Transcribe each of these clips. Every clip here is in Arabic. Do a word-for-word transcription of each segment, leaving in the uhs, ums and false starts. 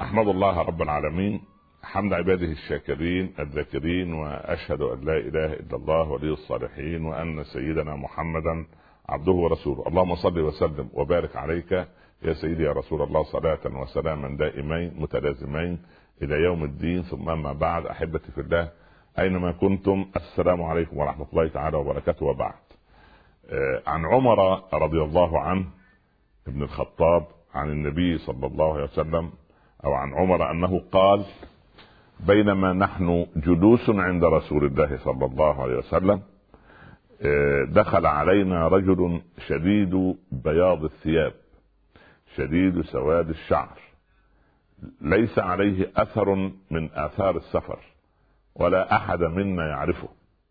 أحمد الله رب العالمين حمد عباده الشاكرين الذاكرين، وأشهد أن لا إله إلا الله ولي الصالحين، وأن سيدنا محمدا عبده ورسوله. اللهم صل وسلم وبارك عليك يا سيدي يا رسول الله، صلاة وسلاما دائمين متلازمين إلى يوم الدين. ثم أما بعد، أحبتي في الله أينما كنتم، السلام عليكم ورحمة الله تعالى وبركاته. وبعد، عن عمر رضي الله عنه ابن الخطاب عن النبي صلى الله عليه وسلم، أو عن عمر أنه قال: بينما نحن جلوس عند رسول الله صلى الله عليه وسلم، دخل علينا رجل شديد بياض الثياب شديد سواد الشعر، ليس عليه أثر من آثار السفر، ولا أحد منا يعرفه.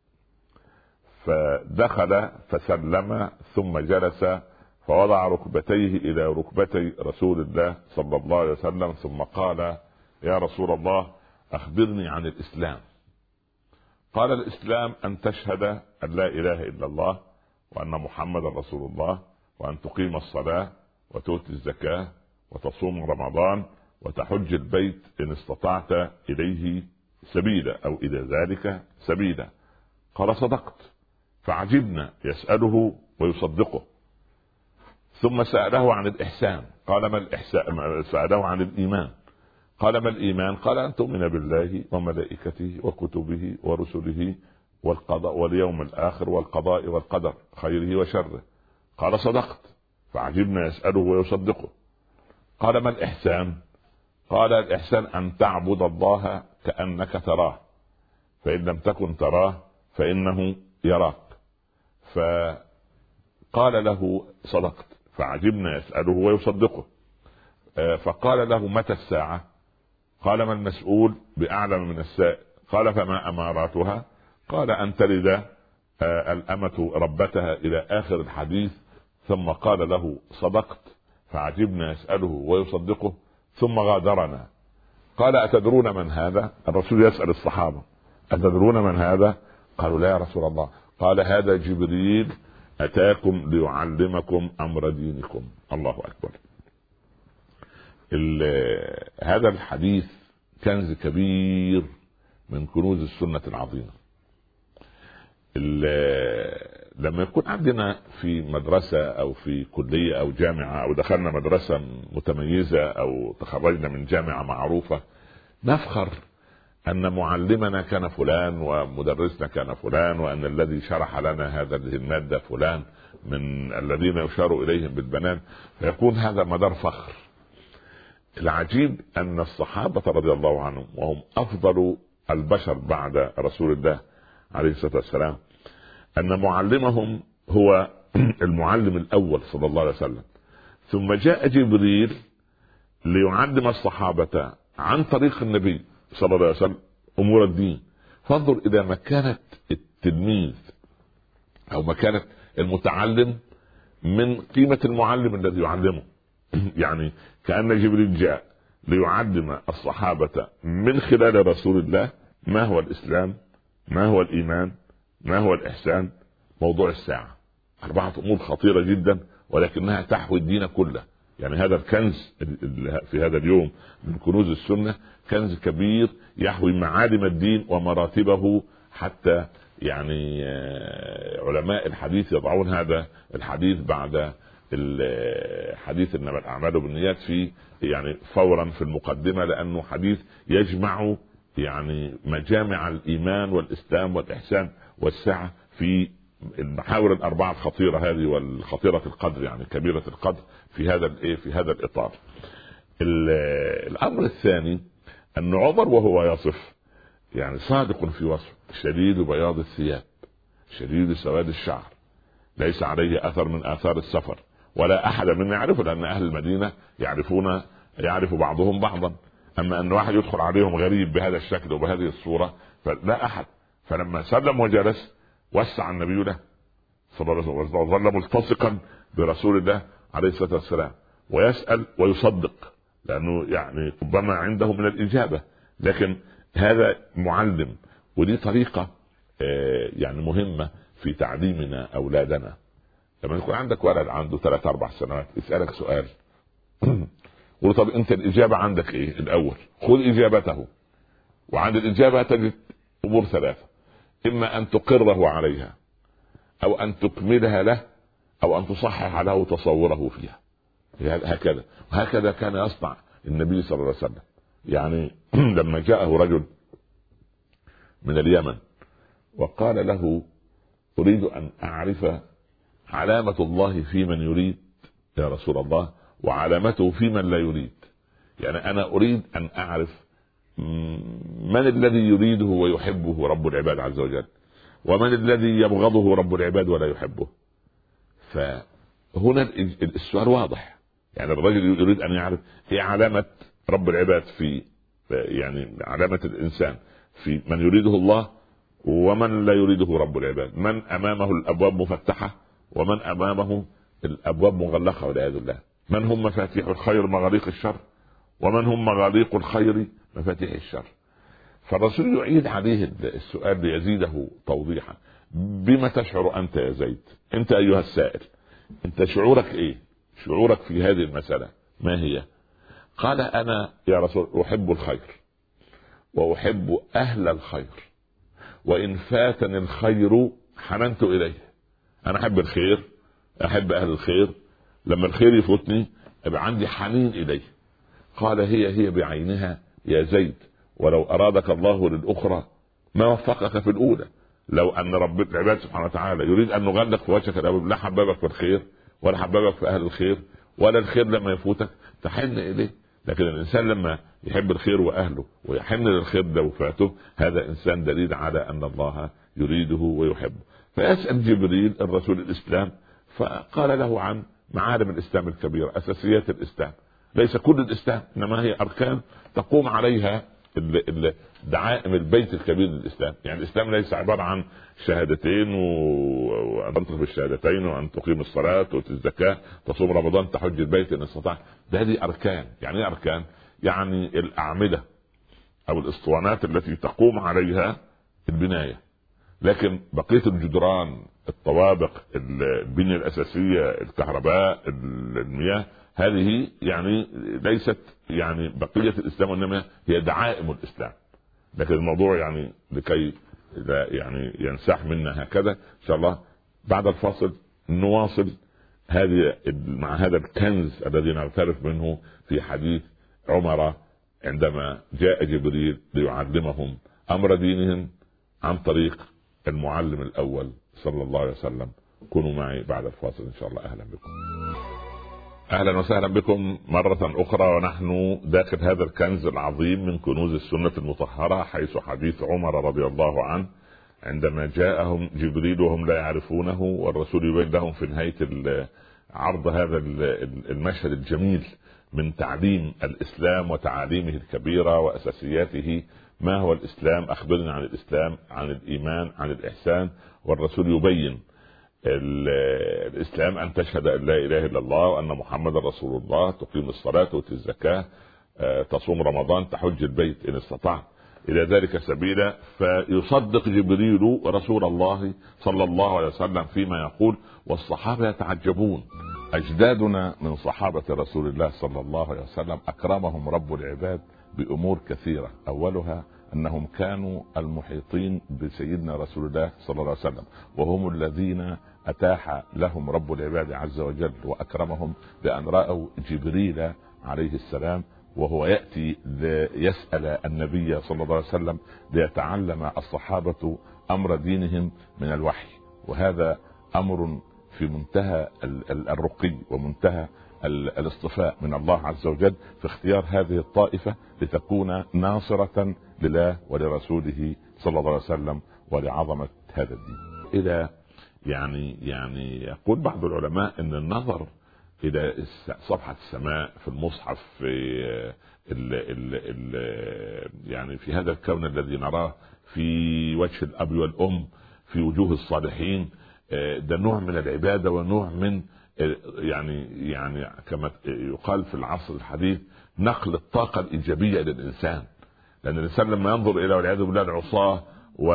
فدخل فسلم ثم جلس، فوضع ركبتيه إلى ركبتي رسول الله صلى الله عليه وسلم، ثم قال: يا رسول الله، أخبرني عن الإسلام. قال: الإسلام أن تشهد أن لا إله إلا الله وأن محمد رسول الله، وأن تقيم الصلاة وتؤتي الزكاة وتصوم رمضان وتحج البيت إن استطعت إليه سبيلا أو إلى ذلك سبيلا. قال: صدقت. فعجبنا، يسأله ويصدقه. ثم سأله عن الإحسان. قال: ما الإحسان؟ سأله عن الإيمان. قال: ما الإيمان؟ قال: أن تؤمن بالله وملائكته وكتبه ورسله والقضاء واليوم الآخر والقضاء والقدر خيره وشره. قال: صدقت. فعجبنا، يسأله ويصدقه. قال: ما الإحسان؟ قال: الإحسان أن تعبد الله كأنك تراه، فإن لم تكن تراه فإنه يراك. فقال له: صدقت. فعجبنا، يسأله ويصدقه. فقال له: متى الساعة؟ قال: ما المسؤول بأعلم من السائل. قال: فما أماراتها؟ قال: أن تلد الأمة ربتها إلى آخر الحديث. ثم قال له: صدقت. فعجبنا، يسأله ويصدقه. ثم غادرنا. قال: أتدرون من هذا؟ الرسول يسأل الصحابة: أتدرون من هذا؟ قالوا: لا يا رسول الله. قال: هذا جبريل أتاكم ليعلمكم أمر دينكم. الله أكبر. هذا الحديث كنز كبير من كنوز السنة العظيمة. لما يكون عندنا في مدرسة أو في كلية أو جامعة، أو دخلنا مدرسة متميزة أو تخرجنا من جامعة معروفة، نفخر أن معلمنا كان فلان، ومدرسنا كان فلان، وأن الذي شرح لنا هذا المادة فلان من الذين يشار إليهم بالبنان، فيكون هذا مدار فخر. العجيب أن الصحابة رضي الله عنهم، وهم أفضل البشر بعد رسول الله عليه الصلاة والسلام، أن معلمهم هو المعلم الأول صلى الله عليه وسلم، ثم جاء جبريل ليعلم الصحابة عن طريق النبي صلى الله عليه وسلم أمور الدين. فانظر إلى مكانة التلميذ أو مكانة المتعلم من قيمة المعلم الذي يعلمه. يعني كأن جبريل جاء ليعلم الصحابة من خلال رسول الله ما هو الإسلام، ما هو الإيمان، ما هو الإحسان، موضوع الساعة. أربعة أمور خطيرة جدا، ولكنها تحوي الدين كله. يعني هذا الكنز في هذا اليوم من كنوز السنة، كنز كبير يحوي معالم الدين ومراتبه. حتى يعني علماء الحديث يضعون هذا الحديث بعد الحديث إنما الأعمال بالنيات في يعني فورا في المقدمة، لأنه حديث يجمع يعني مجامع الإيمان والإسلام والإحسان والسعة في المحاور الأربعة الخطيرة هذه، والخطيرة القدر يعني كبيرة القدر في هذا الإيه في هذا الإطار. الأمر الثاني أن عمر وهو يصف يعني صادق في وصف: شديد بياض الثياب شديد سواد الشعر، ليس عليه أثر من آثار السفر، ولا أحد منا يعرفه، لأن أهل المدينة يعرفون يعرف بعضهم بعضا. أما أن واحد يدخل عليهم غريب بهذا الشكل وبهذه الصورة فلا أحد. فلما سلم وجلس وسع النبي له صلى الله عليه وسلم، وظل ملتصقا برسول الله عليه الصلاة والسلام، ويسأل ويصدق، لأنه يعني ربما عنده من الإجابة. لكن هذا معلم، ودي طريقة يعني مهمة في تعليمنا أولادنا. لما يكون عندك ولد عنده ثلاث أربع سنوات، اسألك سؤال قل طب انت الاجابه عندك ايه الاول؟ خذ اجابته. وعند الاجابه تجد امور ثلاثه: اما ان تقره عليها، او ان تكملها له، او ان تصحح له تصوره فيها. هكذا وهكذا كان يصنع النبي صلى الله عليه وسلم. يعني لما جاءه رجل من اليمن وقال له: اريد ان اعرف علامة الله في من يريد يا رسول الله، وعلامته في من لا يريد. يعني انا اريد ان اعرف من الذي يريده ويحبه رب العباد عز وجل، ومن الذي يبغضه رب العباد ولا يحبه. فهنا السؤال واضح. يعني الرجل يريد ان يعرف ايه علامة رب العباد في، يعني علامة الانسان في من يريده الله ومن لا يريده رب العباد، من امامه الابواب مفتحة ومن امامه الابواب مغلقة والعياذ بالله، من هم مفاتيح الخير مغاليق الشر، ومن هم مغاليق الخير مفاتيح الشر. فالرسول يعيد عليه السؤال ليزيده توضيحا: بما تشعر انت يا زيد؟ انت ايها السائل، انت شعورك ايه؟ شعورك في هذه المسألة ما هي؟ قال: انا يا رسول احب الخير واحب اهل الخير، وان فاتني الخير حننت اليه. انا احب الخير، احب اهل الخير، لما الخير يفوتني ابقى عندي حنين اليه. قال: هي هي بعينها يا زيد، ولو ارادك الله للاخرى ما وفقك في الاولى. لو ان رب العباد سبحانه وتعالى يريد ان نغلق في وجهك الابواب، لا حببك في الخير ولا حببك في اهل الخير، ولا الخير لما يفوتك تحن اليه. لكن الانسان لما يحب الخير واهله ويحن للخير ده وفاته، هذا انسان دليل على ان الله يريده ويحبه. فيسأل جبريل الرسول الاسلام، فقال له عن معالم الاسلام الكبيرة، اساسيات الاسلام. ليس كل الاسلام، انما هي اركان تقوم عليها دعائم البيت الكبير للاسلام. يعني الاسلام ليس عبارة عن شهادتين وان تنطق بالشهادتين وان تقيم الصلاة وتؤتي الزكاة تصوم رمضان تحج البيت ان استطاع. ده هذه اركان. يعني ايه اركان؟ يعني الاعمدة او الاسطوانات التي تقوم عليها البناية. لكن بقية الجدران، الطوابق، البنية الاساسية، الكهرباء، المياه، هذه يعني ليست يعني بقية الاسلام، وانما هي دعائم الاسلام. لكن الموضوع يعني لكي لا يعني ينسح منا هكذا، ان شاء الله بعد الفاصل نواصل هذه مع هذا الكنز الذي نعترف منه في حديث عمر عندما جاء جبريل ليعلمهم امر دينهم عن طريق المعلم الاول صلى الله عليه وسلم. كونوا معي بعد الفاصل ان شاء الله. اهلا بكم، اهلا وسهلا بكم مرة اخرى، ونحن داخل هذا الكنز العظيم من كنوز السنة المطهرة، حيث حديث عمر رضي الله عنه عندما جاءهم جبريل وهم لا يعرفونه، والرسول يبين لهم في نهاية عرض هذا المشهد الجميل من تعليم الاسلام وتعاليمه الكبيرة واساسياته. ما هو الاسلام؟ اخبرنا عن الاسلام، عن الايمان، عن الاحسان. والرسول يبين الاسلام ان تشهد ان لا اله الا الله وان محمد رسول الله، تقيم الصلاة وتؤتي الزكاة، تصوم رمضان، تحج البيت ان استطعت الى ذلك سبيلا. فيصدق جبريل رسول الله صلى الله عليه وسلم فيما يقول، والصحابة يتعجبون. اجدادنا من صحابة رسول الله صلى الله عليه وسلم اكرمهم رب العباد بامور كثيرة، اولها انهم كانوا المحيطين بسيدنا رسول الله صلى الله عليه وسلم، وهم الذين اتاح لهم رب العباد عز وجل واكرمهم بان رأوا جبريل عليه السلام وهو يأتي ليسأل النبي صلى الله عليه وسلم ليتعلم الصحابة امر دينهم من الوحي. وهذا امر في منتهى الرقي ومنتهى الاصطفاء من الله عز وجل في اختيار هذه الطائفة لتكون ناصرة لله ولرسوله صلى الله عليه وسلم ولعظمة هذا الدين. إلى يعني يعني يقول بعض العلماء ان النظر الى صفحة السماء في المصحف في ال ال ال يعني في هذا الكون الذي نراه في وجه الاب والام في وجوه الصالحين، ده نوع من العبادة ونوع من يعني يعني كما يقال في العصر الحديث نقل الطاقة الإيجابية للإنسان. لأن الإنسان لما ينظر إلى والعياذ بالله العصاة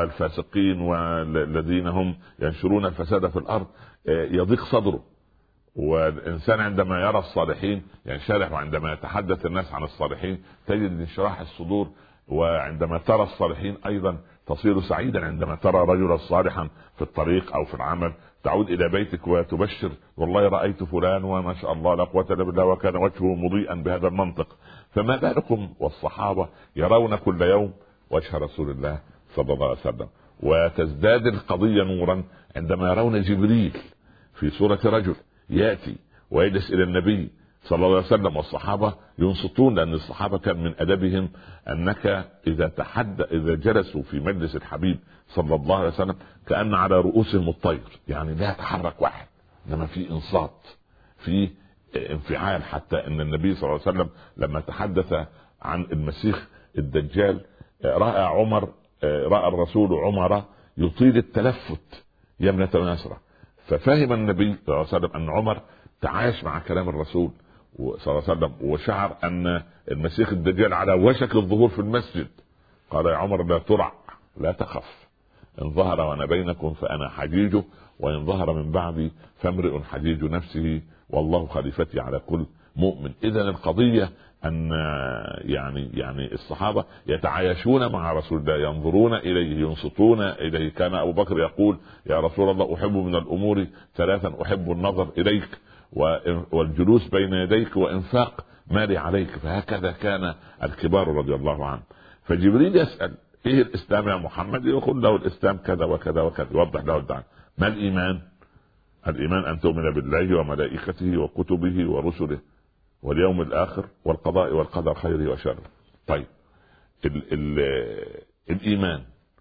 والفاسقين والذين هم ينشرون الفساد في الأرض يضيق صدره، والإنسان عندما يرى الصالحين ينشرح، وعندما يتحدث الناس عن الصالحين تجد انشراح الصدور، وعندما ترى الصالحين أيضا تصير سعيدا. عندما ترى رجلا صالحا في الطريق أو في العمل تعود إلى بيتك وتبشر والله رأيت فلان وما شاء الله لا قوة إلا بالله وكان وجهه مضيئا بهذا المنطق. فما بالكم والصحابة يرون كل يوم وجه رسول الله صلى الله عليه وسلم. وتزداد القضية نورا عندما يرون جبريل في صورة رجل يأتي ويجلس إلى النبي صلى الله عليه وسلم، والصحابة ينصتون، لأن الصحابة كان من أدبهم أنك إذا تحدى إذا جلسوا في مجلس الحبيب صلى الله عليه وسلم كأن على رؤوسهم الطير، يعني لا يتحرك واحد، إنما في إنصات، في انفعال. حتى أن النبي صلى الله عليه وسلم لما تحدث عن المسيح الدجال رأى عمر رأى الرسول عمر يطيل التلفت يمنة ويسرى، ففهم النبي صلى الله عليه وسلم أن عمر تعايش مع كلام الرسول صلى الله عليه وسلم، وشعر أن المسيح الدجال على وشك الظهور في المسجد. قال يا عمر لا ترع لا تخف، إن ظهر وأنا بينكم فأنا حجيجه، وإن ظهر من بعدي فامرئ حجيج نفسه والله خليفتي على كل مؤمن. إذن القضية أن يعني يعني الصحابة يتعايشون مع رسول الله، ينظرون إليه، ينصتون إليه. كان أبو بكر يقول يا رسول الله أحب من الأمور ثلاثا، أحب النظر إليك والجلوس بين يديك وإنفاق مالي عليك. فهكذا كان الكبار رضي الله عنه. فجبريل يسأل إيه الإسلام يا محمد؟ يقول له الإسلام كذا وكذا وكذا، يوضح له الدعوة. ما الإيمان؟ الإيمان أن تؤمن بالله وملائكته وكتبه ورسله واليوم الآخر والقضاء والقدر خيره وشره. طيب ال ال الإيمان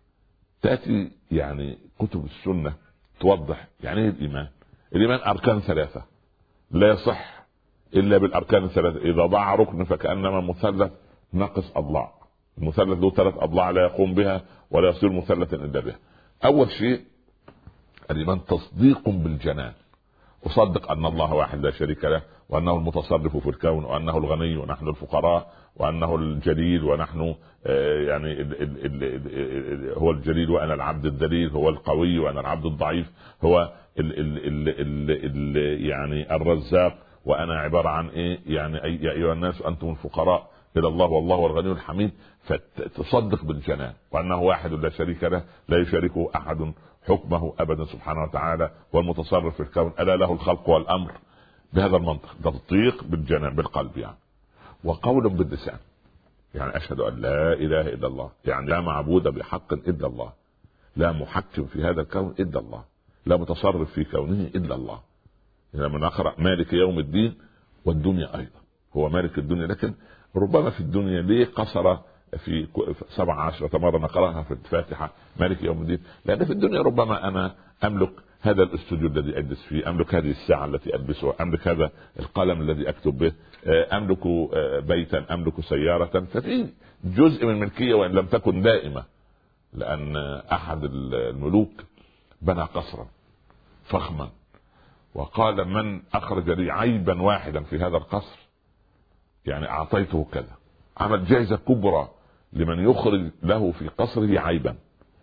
تأتي يعني كتب السنة توضح يعني ايه الإيمان. الإيمان أركان ثلاثة لا يصح إلا بالأركان الثلاثة. إذا ضاع ركن فكأنما مثلث ناقص أضلاع. المثلث له ثلاث أضلاع لا يقوم بها ولا يصير مثلثا إلا بها. أول شيء الإيمان تصديق بالجنان، أصدق أن الله واحد لا شريك له، وأنه المتصرف في الكون، وأنه الغني ونحن الفقراء، وأنه الجليل ونحن يعني ال ال ال ال هو الجليل وأنا العبد الذليل، هو القوي وأنا العبد الضعيف، هو ال ال ال ال ال يعني الرزاق وأنا عبارة عن إيه يعني يا أيها الناس أنتم الفقراء إلى الله والله والغني الحميد. فتصدق بالجنان وأنه واحد لا شريك له لا يشاركه أحد حكمه أبدا سبحانه وتعالى، والمتصرف في الكون ألا له الخلق والأمر. بهذا المنطق تصديق بالجنان بالقلب يعني. وقول باللسان يعني أشهد أن لا إله إلا الله، يعني لا معبود بحق إلا الله، لا محكم في هذا الكون إلا الله، لا متصرف في كونه إلا الله. لما نقرأ مالك يوم الدين والدنيا أيضا هو مالك الدنيا، لكن ربما في الدنيا ليه قصر في سبع عشرة مرة نقرأها في الفاتحة مالك يوم الدين؟ لأن في الدنيا ربما أنا أملك هذا الاستوديو الذي أجلس فيه، أملك هذه الساعة التي ألبسها، أملك هذا القلم الذي أكتب به، أملك بيتا، أملك سيارة. ففي جزء من ملكية وإن لم تكن دائمة. لأن أحد الملوك بنى قصرا فخما وقال من أخرج لي عيبا واحدا في هذا القصر يعني أعطيته كذا. عمل جائزة كبرى لمن يخرج له في قصره عيبا.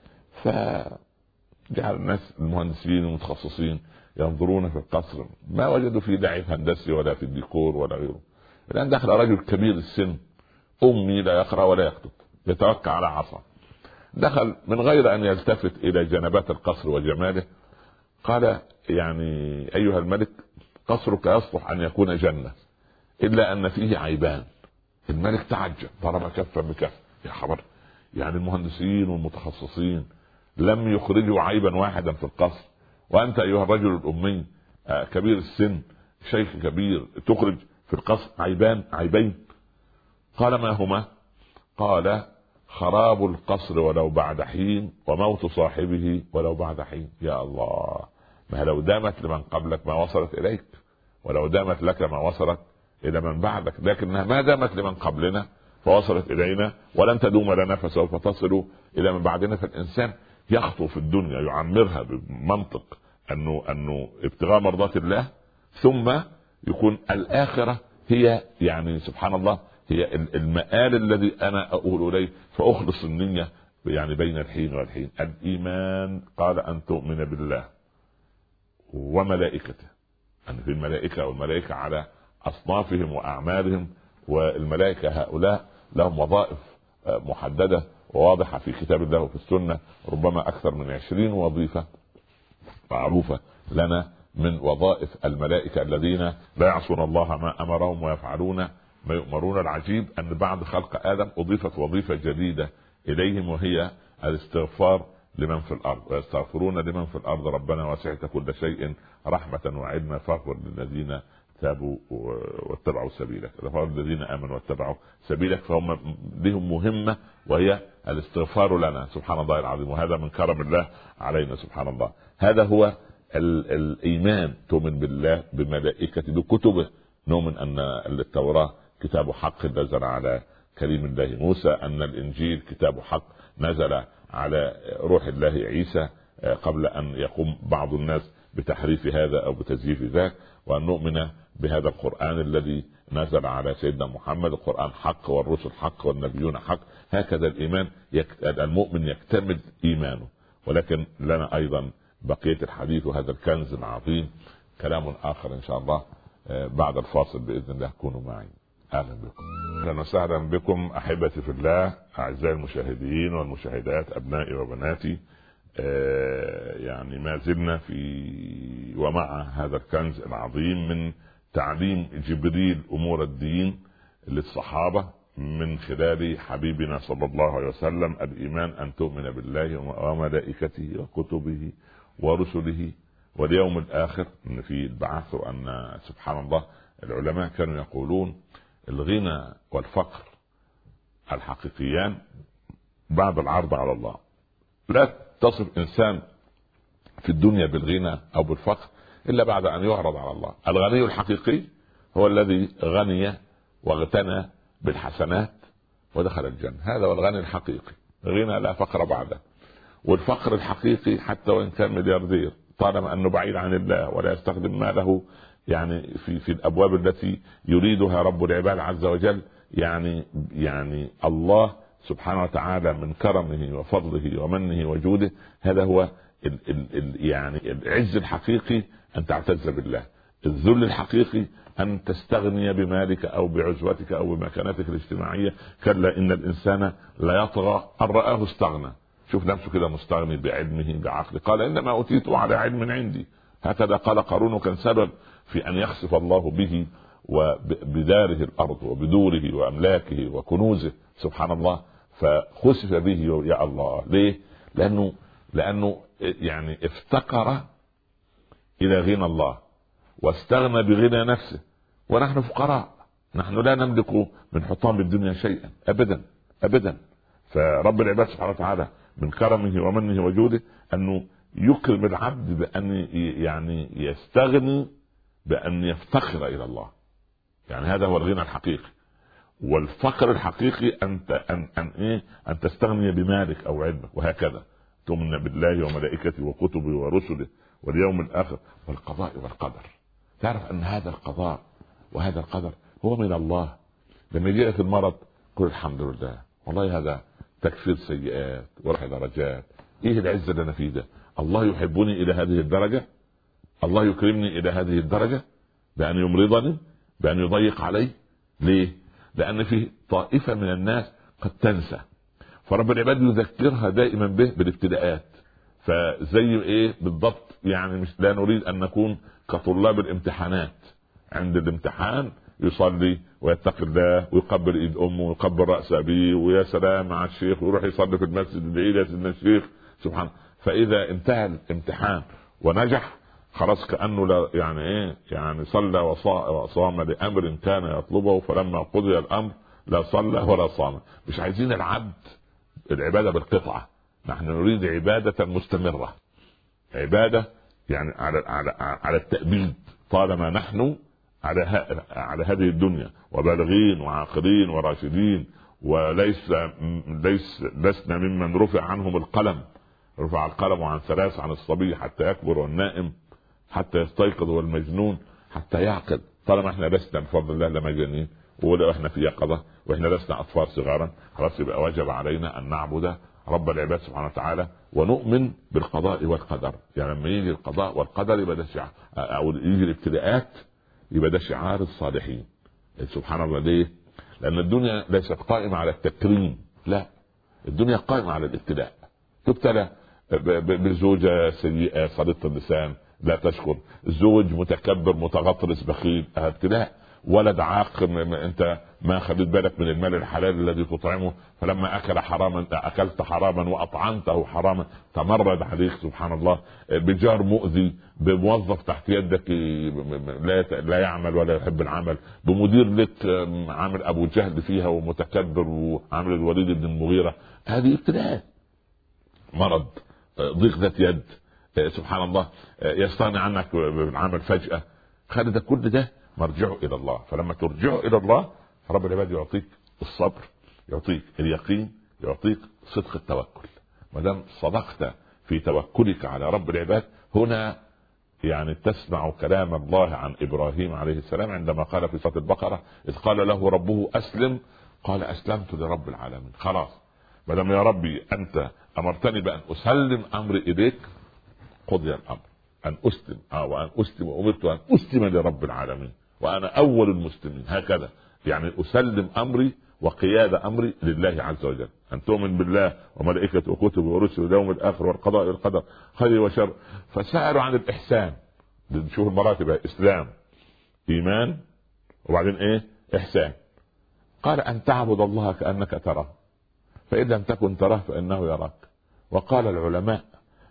فجعل الناس المهندسين المتخصصين ينظرون في القصر ما وجدوا فيه لعب هندسي ولا في الديكور ولا غيره. الآن دخل رجل كبير السن أمي لا يقرأ ولا يكتب يتوكل على عصا، دخل من غير أن يلتفت إلى جنبات القصر وجماله. قال يعني أيها الملك قصرك يصلح أن يكون جنة إلا أن فيه عيبان. الملك تعجب ضرب كفا بكف، يا خبر، يعني المهندسين والمتخصصين لم يخرجوا عيبا واحدا في القصر، وأنت أيها الرجل الأمي كبير السن شيخ كبير تخرج في القصر عيبان عيبين؟ قال ما هما؟ قال خراب القصر ولو بعد حين وموت صاحبه ولو بعد حين. يا الله، ما لو دامت لمن قبلك ما وصلت إليك، ولو دامت لك ما وصلت إلى من بعدك، لكنها ما دامت لمن قبلنا فوصلت إلينا ولن تدوم لنا فسوف تصل إلى من بعدنا. فالإنسان يخطو في الدنيا يعمرها بمنطق أنه أنه ابتغاء مرضات الله، ثم يكون الآخرة هي يعني سبحان الله هي المآل الذي أنا أقول إليه، فأخلص النية يعني بين الحين والحين. الإيمان قال أن تؤمن بالله وملائكته أن في الملائكة، والملائكة على أصنافهم وأعمالهم، والملائكة هؤلاء لهم وظائف محددة وواضحة في كتاب الله وفي السنة، ربما أكثر من عشرين وظيفة معروفة لنا من وظائف الملائكة الذين لا يعصون الله ما أمرهم ويفعلون ما يؤمرون. العجيب أن بعد خلق آدم أضيفت وظيفة جديدة إليهم، وهي الاستغفار لمن في الأرض، ويستغفرون لمن في الأرض ربنا وسعت كل شيء رحمة وعلما فاغفر للذين تابوا واتبعوا سبيلك، الذين آمنوا واتبعوا سبيلك. فهم لهم مهمة وهي الاستغفار لنا، سبحان الله العظيم، وهذا من كرم الله علينا سبحان الله. هذا هو الإيمان، تؤمن بالله بملائكته بكتبه، نؤمن أن التوراة كتاب حق نزل على كليم الله موسى، أن الإنجيل كتاب حق نزل على روح الله عيسى قبل أن يقوم بعض الناس بتحريف هذا أو بتزييف ذاك، وأن نؤمن بهذا القرآن الذي نزل على سيدنا محمد، القرآن حق والرسل حق والنبيون حق. هكذا الإيمان يك... المؤمن يكتمل إيمانه. ولكن لنا أيضا بقية الحديث وهذا الكنز العظيم كلام آخر إن شاء الله بعد الفاصل بإذن الله. كونوا معي. أهلا بكم، أهلا وسهلا بكم أحبتي في الله، أعزائي المشاهدين والمشاهدات، أبنائي وبناتي. آه يعني ما زلنا في ومع هذا الكنز العظيم من تعليم جبريل أمور الدين للصحابة من خلال حبيبنا صلى الله عليه وسلم. الإيمان أن تؤمن بالله وملائكته وكتبه ورسله واليوم الآخر، إن في البعث، وأن سبحان الله العلماء كانوا يقولون الغنى والفقر الحقيقيان بعد العرض على الله. لا تصف إنسان في الدنيا بالغنى أو بالفقر إلا بعد أن يعرض على الله. الغني الحقيقي هو الذي غني واغتنى بالحسنات ودخل الجنة، هذا هو الغني الحقيقي، غنى لا فقر بعده. والفقر الحقيقي حتى وإن كان ملياردير طالما أنه بعيد عن الله ولا يستخدم ماله يعني في في الأبواب التي يريدها رب العباد عز وجل، يعني يعني الله سبحانه وتعالى من كرمه وفضله ومنه وجوده، هذا هو ال ال ال يعني العز الحقيقي أن تعتز بالله. الذل الحقيقي أن تستغني بمالك أو بعزوتك أو بمكانتك الاجتماعية. كلا إن الإنسان لا يطغى أن رآه استغنى، شوف نفسه كده مستغني بعلمه بعقله، قال إنما أوتيته على علم عندي. هكذا قال قارون، كان سبب في أن يخسف الله به وبداره الأرض وبدوره وأملاكه وكنوزه سبحان الله، فخسف به. يا الله، ليه؟ لأنه لأنه يعني افتقر إلى غنى الله واستغنى بغنى نفسه، ونحن فقراء، نحن لا نملك من حطام الدنيا شيئا أبدا أبدا. فرب العباد سبحانه وتعالى من كرمه ومنه وجوده أنه يكرم العبد بأن يعني يستغني بأن يفتقر إلى الله، يعني هذا هو الغنى الحقيقي. والفقر الحقيقي أنت أن أن إيه أن تستغني بمالك أو علمك، وهكذا تؤمن بالله وملائكته وكتبه ورسله واليوم الآخر والقضاء والقدر. تعرف أن هذا القضاء وهذا القدر هو من الله. لما يجي لك المرض قل الحمد لله، والله هذا تكفير سيئات ورفع درجات. إيه العز اللي أنا فيه ده؟ الله يحبني إلى هذه الدرجة، الله يكرمني إلى هذه الدرجة بأن يمرضني، بأن يضيق علي. ليه؟ لأن فيه طائفة من الناس قد تنسى، فرب العباد يذكرها دائما به بالابتلاءات. فزي ايه بالضبط؟ يعني مش لا نريد ان نكون كطلاب الامتحانات، عند الامتحان يصلي ويتقي الله ويقبل ايد امه ويقبل راس ابيه ويا سلام مع الشيخ ويروح يصلي في المسجد البعيد يا سيدنا الشيخ سبحان. فاذا انتهى الامتحان ونجح خلاص كانه لا يعني ايه يعني صلى وصام لامر كان يطلبه، فلما قضي الامر لا صلى ولا صام. مش عايزين العبد العباده بالقطعه، نحن نريد عباده مستمره، عباده يعني على على على التأبيد طالما نحن على على هذه الدنيا وبالغين وعاقلين وراشدين، وليس ليس لسنا ممن رفع عنهم القلم. رفع القلم عن ثلاث، عن الصبي حتى يكبر والنائم حتى يستيقظ والمجنون حتى يعقل. طالما احنا لسنا بفضل الله لمجانين، ولو احنا في يقظه واحنا لسنا اطفال صغارا، خلاص يبقى واجب علينا ان نعبد رب العباد سبحانه وتعالى ونؤمن بالقضاء والقدر. يعني لما يجي القضاء والقدر يبقى ده شعار، او يجي الابتلاءات يبقى ده شعار الصالحين. سبحان الله. ليه؟ لان الدنيا ليست قائمه على التكريم، لا، الدنيا قائمه على الابتلاء. تبتلى بزوجه سيئه صليطه اللسان لا تشكر، زوج متكبر متغطرس بخيل، ابتلاء. ولد عاق انت ما خدت بالك من المال الحلال الذي تطعمه، فلما اكل حراما اكلت حراما واطعمته حراما تمرد عليك. سبحان الله. بجار مؤذي، بموظف تحت يدك لا لا يعمل ولا يحب العمل، بمدير لك عامل ابو جهل فيها ومتكبر وعامل الوليد بن المغيرة، هذه ابتلاء. مرض، ضيق ذات يد، سبحان الله، يستغني عنك بالعمل فجأة. خالد كل ده مرجعه الى الله. فلما ترجعه الى الله رب العباد يعطيك الصبر، يعطيك اليقين، يعطيك صدق التوكل. ما دام صدقت في توكلك على رب العباد، هنا يعني تسمع كلام الله عن ابراهيم عليه السلام عندما قال في سورة البقرة اذ قال له ربه اسلم قال اسلمت لرب العالمين. خلاص، ما دام يا ربي انت امرتني بان اسلم امري اليك، قضي الامر، ان اسلم اه وان اسلم وامرت ان اسلم لرب العالمين وانا اول المسلمين. هكذا يعني اسلم امري وقياد امري لله عز وجل. ان تؤمن بالله وملائكته وكتبه ورسله واليوم الاخر والقضاء والقدر خير وشر. فسألوا عن الاحسان، نشوف المراتب: اسلام، ايمان، وبعدين ايه؟ احسان. قال ان تعبد الله كانك تراه فان لم تكن تراه فانه يراك. وقال العلماء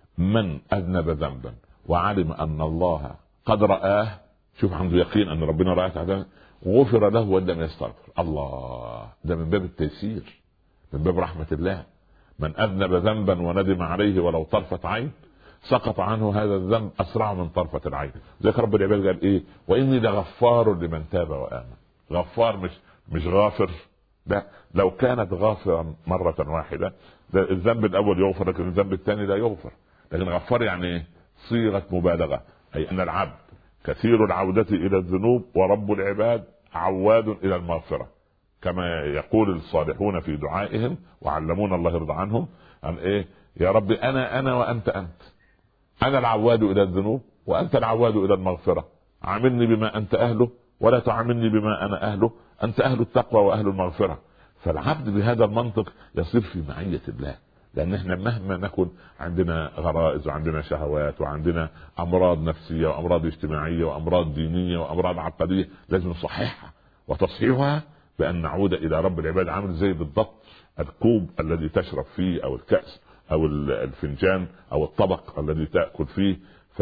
من اذنب ذنبا وعلم ان الله قد رآه، شوف عنده يقين ان ربنا رآه، غفر له وان لم يستغفر. الله، ده من باب التيسير، من باب رحمة الله. من اذنب ذنبا وندم عليه ولو طرفة عين سقط عنه هذا الذنب اسرع من طرفة العين. ذلك رب العباد قال ايه؟ واني لغفار لمن تاب وامن. غفار مش مش غافر، لا، لو كانت غافرا مرة واحدة الذنب الاول يغفر لكن الذنب الثاني لا يغفر. لكن غفار يعني صيغة مبالغة، اي ان العبد كثير العودة الى الذنوب ورب العباد عواد الى المغفرة، كما يقول الصالحون في دعائهم وعلمونا الله يرضى عنهم عن ايه؟ يا رب انا انا وانت انت، انا العواد الى الذنوب وانت العواد الى المغفرة، عاملني بما انت اهله ولا تعاملني بما انا اهله، انت اهل التقوى واهل المغفرة. فالعبد بهذا المنطق يصير في معية الله. لان احنا مهما نكن عندنا غرائز وعندنا شهوات وعندنا امراض نفسية وامراض اجتماعية وامراض دينية وامراض عقدية لازم نصححها، وتصحيحها بان نعود الى رب العباد. عامل زي بالضبط الكوب الذي تشرب فيه او الكأس او الفنجان او الطبق الذي تأكل فيه،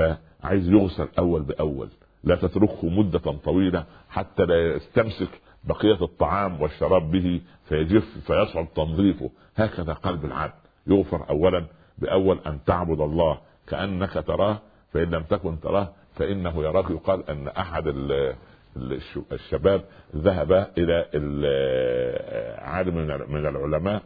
فعايز يغسل اول باول، لا تتركه مدة طويلة حتى لا يستمسك بقية الطعام والشراب به فيجف فيصعب تنظيفه. هكذا قلب العبد يغفر اولا باول ان تعبد الله كأنك تراه فان لم تكن تراه فانه يراك. يقال ان احد الشباب ذهب الى عالم من العلماء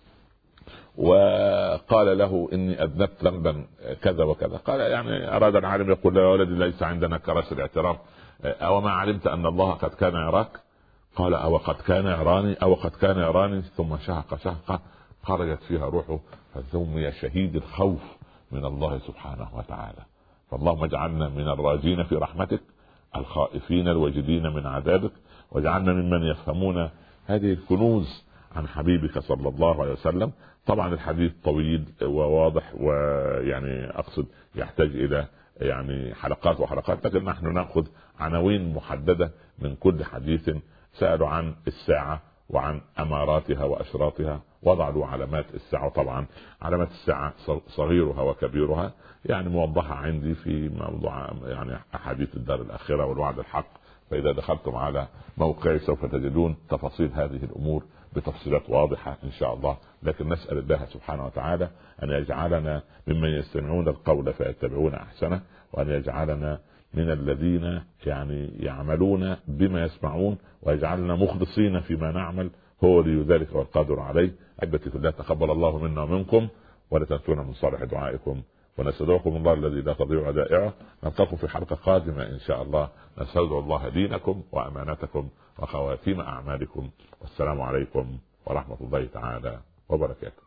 وقال له اني اذنبت ذنبا كذا وكذا. قال يعني اراد العالم يقول له يا ولدي ليس عندنا كرس الاعتراف، او ما علمت ان الله قد كان يراك؟ قال او قد كان يراني او قد كان يراني. ثم شهق شهقه خرجت فيها روحه فسمي شهيد الخوف من الله سبحانه وتعالى. فاللهم اجعلنا من الراجين في رحمتك الخائفين الواجدين من عذابك، واجعلنا ممن يفهمون هذه الكنوز عن حبيبك صلى الله عليه وسلم. طبعا الحديث طويل وواضح ويعني اقصد يحتاج الى يعني حلقات وحلقات، لكن نحن ناخذ عناوين محددة من كل حديث. سألوا عن الساعة وعن اماراتها واشراطها، وضعوا علامات الساعة. طبعا علامات الساعة صغيرها وكبيرها يعني موضحة عندي في موضوع يعني احاديث الدار الاخرة والوعد الحق. فاذا دخلتم على موقعي سوف تجدون تفاصيل هذه الامور بتفصيلات واضحة ان شاء الله. لكن نسأل الله سبحانه وتعالى ان يجعلنا ممن يستمعون القول فيتبعون احسنه، وان يجعلنا من الذين يعني يعملون بما يسمعون، ويجعلنا مخلصين فيما نعمل، هو لي ذلك والقادر عليه. أحبتي في الله، تقبل الله منا ومنكم، ولا تنسونا من صالح دعائكم، ونستودعكم الله الذي لا تضيع ودائعه. نلقاكم في حلقة قادمة إن شاء الله. نستودع الله دينكم وأمانتكم وخواتيم أعمالكم، والسلام عليكم ورحمة الله تعالى وبركاته.